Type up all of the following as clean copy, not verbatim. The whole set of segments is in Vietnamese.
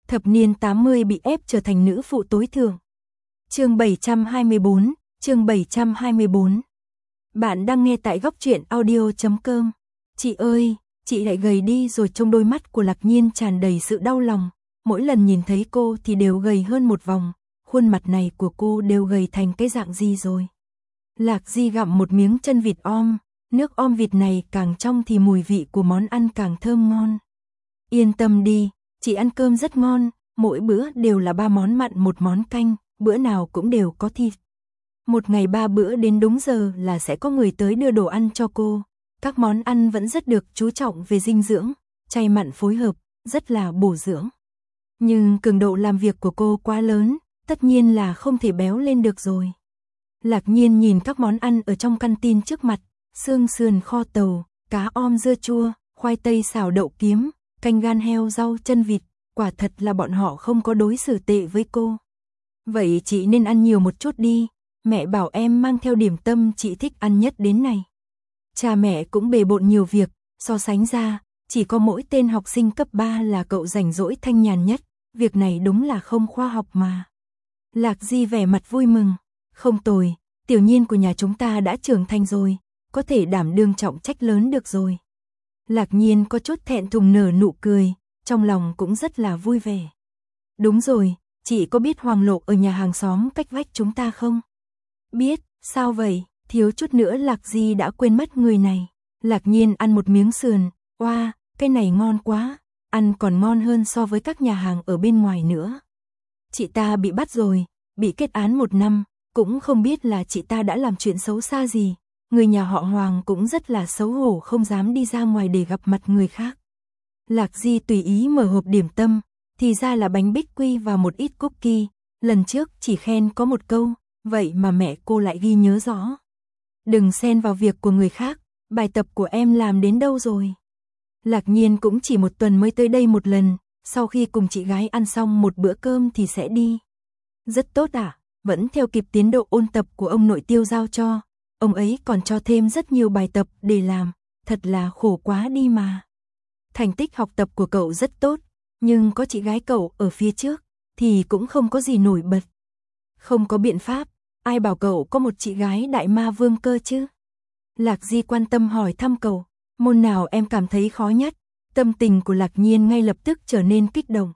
Thập niên 80 bị ép trở thành nữ phụ tối thượng. Chương 724, chương 724. Bạn đang nghe tại góc truyện audio.com. Chị ơi, chị lại gầy đi rồi. Trong đôi mắt của Lạc Nhiên tràn đầy sự đau lòng. Mỗi lần nhìn thấy cô thì đều gầy hơn một vòng. Khuôn mặt này của cô đều gầy thành cái dạng gì rồi? Lạc Di gặm một miếng chân vịt om. Nước om vịt này càng trong thì mùi vị của món ăn càng thơm ngon. Yên tâm đi, chị ăn cơm rất ngon. Mỗi bữa đều là 3 món mặn 1 món canh. Bữa nào cũng đều có thịt. Một ngày 3 bữa đến đúng giờ là sẽ có người tới đưa đồ ăn cho cô. Các món ăn vẫn rất được chú trọng về dinh dưỡng, chay mặn phối hợp, rất là bổ dưỡng. Nhưng cường độ làm việc của cô quá lớn, tất nhiên là không thể béo lên được rồi. Lạc Nhiên nhìn các món ăn ở trong căn tin trước mặt, xương sườn kho tàu, cá om dưa chua, khoai tây xào đậu kiếm, canh gan heo rau chân vịt, quả thật là bọn họ không có đối xử tệ với cô. Vậy chị nên ăn nhiều một chút đi, mẹ bảo em mang theo điểm tâm chị thích ăn nhất đến này. Cha mẹ cũng bề bộn nhiều việc, so sánh ra, chỉ có mỗi tên học sinh cấp 3 là cậu rảnh rỗi thanh nhàn nhất, việc này đúng là không khoa học mà. Lạc Di vẻ mặt vui mừng, không tồi, Tiểu Nhiên của nhà chúng ta đã trưởng thành rồi, có thể đảm đương trọng trách lớn được rồi. Lạc Nhiên có chút thẹn thùng nở nụ cười, trong lòng cũng rất là vui vẻ. Đúng rồi, chị có biết Hoàng Lộ ở nhà hàng xóm cách vách chúng ta không? Biết, sao vậy? Thiếu chút nữa Lạc Di đã quên mất người này. Lạc Nhiên ăn một miếng sườn, oa, cái này ngon quá, ăn còn ngon hơn so với các nhà hàng ở bên ngoài nữa. Chị ta bị bắt rồi, bị kết án 1 năm, cũng không biết là chị ta đã làm chuyện xấu xa gì. Người nhà họ Hoàng cũng rất là xấu hổ không dám đi ra ngoài để gặp mặt người khác. Lạc Di tùy ý mở hộp điểm tâm, thì ra là bánh bích quy và một ít cookie, lần trước chỉ khen có 1 câu, vậy mà mẹ cô lại ghi nhớ rõ. Đừng xen vào việc của người khác, bài tập của em làm đến đâu rồi? Lạc Nhiên cũng chỉ 1 tuần mới tới đây 1 lần, sau khi cùng chị gái ăn xong một bữa cơm thì sẽ đi. Rất tốt à, vẫn theo kịp tiến độ ôn tập của ông nội Tiêu giao cho, ông ấy còn cho thêm rất nhiều bài tập để làm, thật là khổ quá đi mà. Thành tích học tập của cậu rất tốt, nhưng có chị gái cậu ở phía trước, thì cũng không có gì nổi bật. Không có biện pháp, ai bảo cậu có một chị gái đại ma vương cơ chứ? Lạc Di quan tâm hỏi thăm cậu, môn nào em cảm thấy khó nhất? Tâm tình của Lạc Nhiên ngay lập tức trở nên kích động.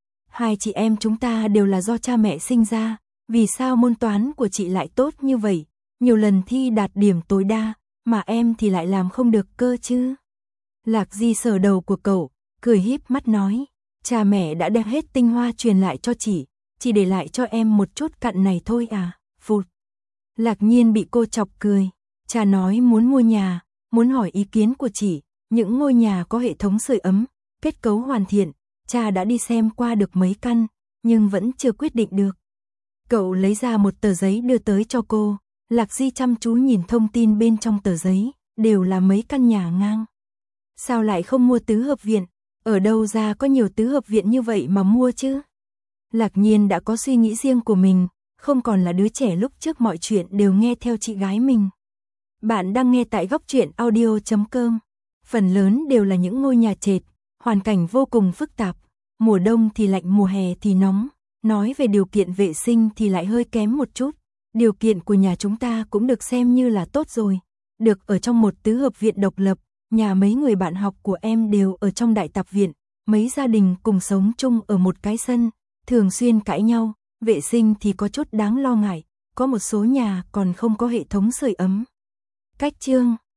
2 chị em chúng ta đều là do cha mẹ sinh ra, vì sao môn toán của chị lại tốt như vậy? Nhiều lần thi đạt điểm tối đa, mà em thì lại làm không được cơ chứ? Lạc Di sờ đầu của cậu, cười híp mắt nói, cha mẹ đã đem hết tinh hoa truyền lại cho chị, chỉ để lại cho em một chút cặn này thôi à, phụt. Lạc Nhiên bị cô chọc cười, cha nói muốn mua nhà, muốn hỏi ý kiến của chị, những ngôi nhà có hệ thống sưởi ấm, kết cấu hoàn thiện, cha đã đi xem qua được mấy căn, nhưng vẫn chưa quyết định được. Cậu lấy ra một tờ giấy đưa tới cho cô, Lạc Di chăm chú nhìn thông tin bên trong tờ giấy, đều là mấy căn nhà ngang. Sao lại không mua tứ hợp viện, ở đâu ra có nhiều tứ hợp viện như vậy mà mua chứ? Lạc Nhiên đã có suy nghĩ riêng của mình, không còn là đứa trẻ lúc trước mọi chuyện đều nghe theo chị gái mình. Bạn đang nghe tại góc truyện audio.com. Phần lớn đều là những ngôi nhà trệt, hoàn cảnh vô cùng phức tạp, mùa đông thì lạnh mùa hè thì nóng, nói về điều kiện vệ sinh thì lại hơi kém một chút. Điều kiện của nhà chúng ta cũng được xem như là tốt rồi, được ở trong một tứ hợp viện độc lập, nhà mấy người bạn học của em đều ở trong đại tạp viện, mấy gia đình cùng sống chung ở một cái sân, thường xuyên cãi nhau, vệ sinh thì có chút đáng lo ngại, có một số nhà còn không có hệ thống sưởi ấm. Cách chương